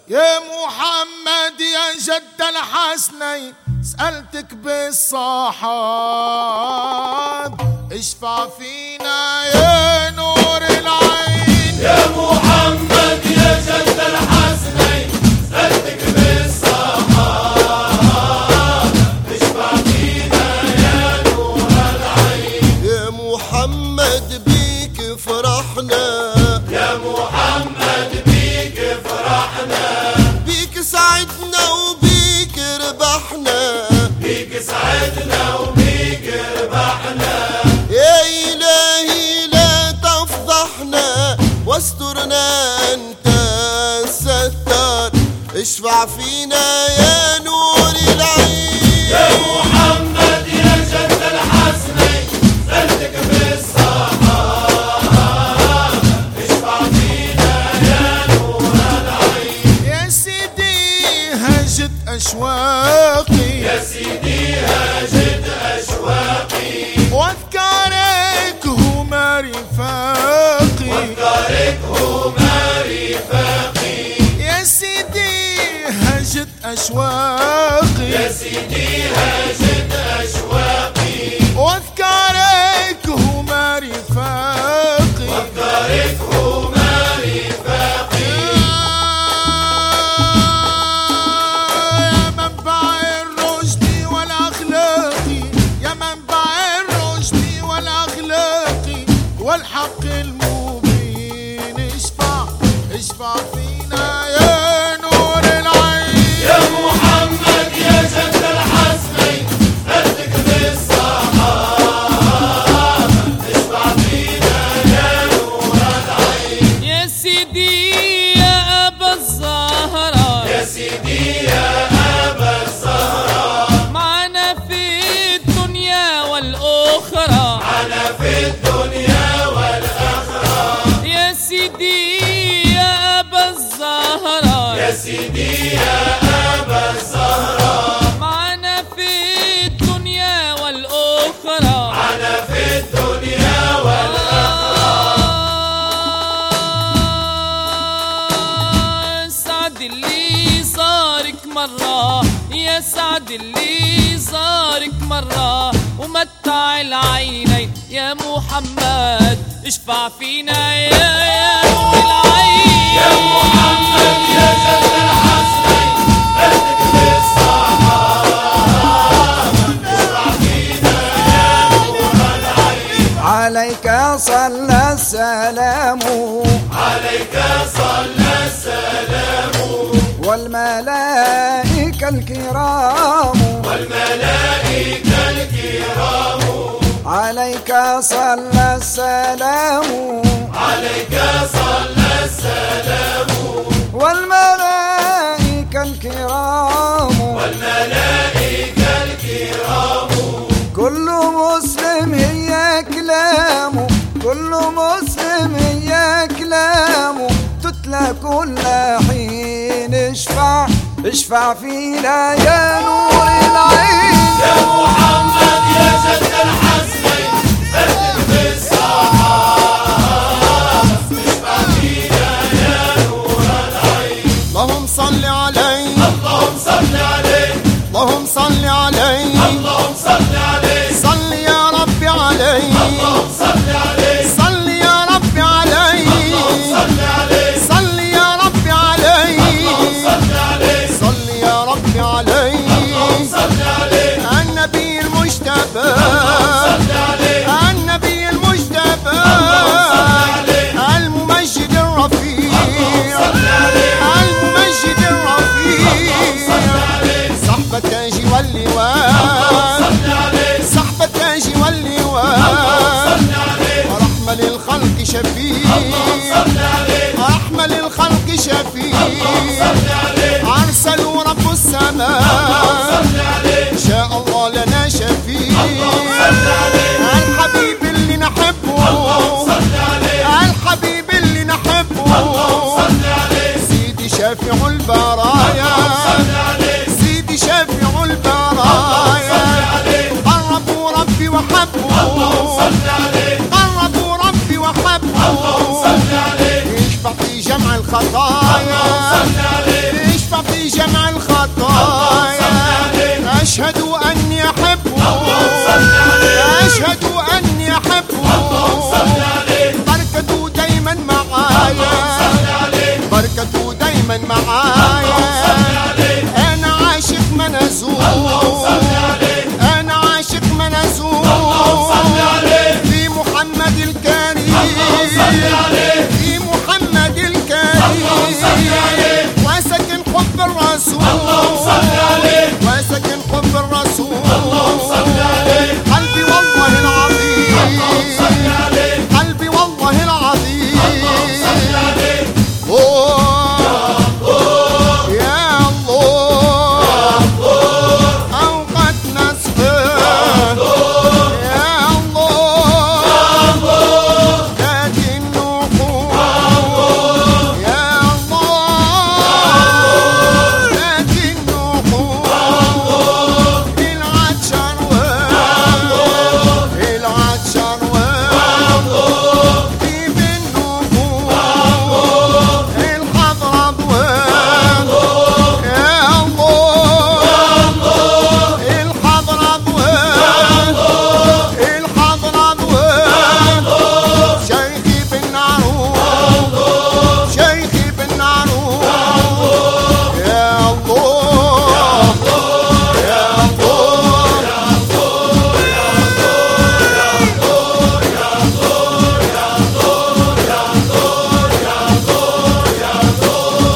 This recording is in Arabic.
يا محمد يا جد الحسنين سألتك بالصحاب اشفع فينا يا نور العين. يا محمد يا جد الحسنين سألتك بالصحاب اشفع فينا يا نور العين. يا محمد بيك فرحنا، يا محمد بيك فرحنا، بيك سعدنا وبيك ربحنا، بيك سعدنا وبيك ربحنا. يا إلهي لا تفضحنا واسترنا أنت الستار اشفع فينا يا نور العين. يا محمد يا جد الحسنين سألتك بالصحاب اشفع فينا يا نور العين. يا سيدي هجت أشواقي، يا سيدي هاجت أشواقي، وأذكارك هما رفاقي، وأذكارك هما رفاقي. يا سيدي هجت أشواقي، يا سيدي هاجت أشواقي، وأذكارك هما رفاقي، وأذكارك هما رفاقي. يا منبع الرشد والأخلاق، يا منبع الرشد والأخلاق والحق المبين اشفع فينا يا نور العين. يا محمد يا جد الحسنين سألتك بالصحاب اشفع فينا يا نور العين. يا سيدي يا أبا الزهرة، يا سيدي يا أبا الزهراء، معنا في الدنيا والأخرى، معنا في الدنيا والآخرة. يا سيدي يا أبا الزهرة، يا سيدي يا أبا الزهراء، معنا في الدنيا والأخرى، معنا في الدنيا والآخرة. سعد اللي زارك مرة، يا سعد اللي زارك مرة ومتع العينين. يا محمد اشفع فينا يا نور العين. يا محمد يا جد الحسنين سألتك بالصحاب اشفع فينا يا نور العين. عليك صلى السلام عليك صلى السلام والملائكة الكرام، والملائكة الكرام. عليك صلى السلام عليك صلى السلام والملائكة الكرام. والملائكة الكرام. كل مسلم هي كلامه، كل مسلم هي كلامه تتلى كل حين اشفع فينا يا نور العين. يا محمد يا جد الحسنين سألتك بالصحاب اشفع فينا يا نور العين. اللهم صل عليه، اللهم صل عليه، اللهم صل عليه، اللهم صل عليه، صل يا ربي عليه، اللهم صل عليه، صل يا ربي عليه، اللهم صل عليه، صل يا ربي عليه، اللهم صل عليه، صل يا ربي عليه. اللهم صل عليه، النبي المجتبى، صل عليه، النبي المجتبى، الممجد الرفيع، صل عليه، الممجد الرفيع، صاحب التاج واللواء، صل عليه، صاحب التاج واللواء، صل عليه، ورحمة للخلق شفيع، صل عليه، رحمة للخلق شفيع، صل عليه، أرسلوا رب السماء، صل عليه، شاء الله لنا شفيع، صل عليه، الحبيب اللي نحبه، صل عليه، الحبيب اللي نحبه، صل عليه، سيدي شافع البرايا، صل عليه، سيدي شافع البرايا، قربوا ربي وحبه، صل عليه، قربوا ربي وحبه، صل عليه، يشفع في جمع الخطايا، صل عليه، دايما معايا. انا عاشق منازور، انا عاشق منازور في محمد الكريم، في محمد الكريم، وسكن حب الرسول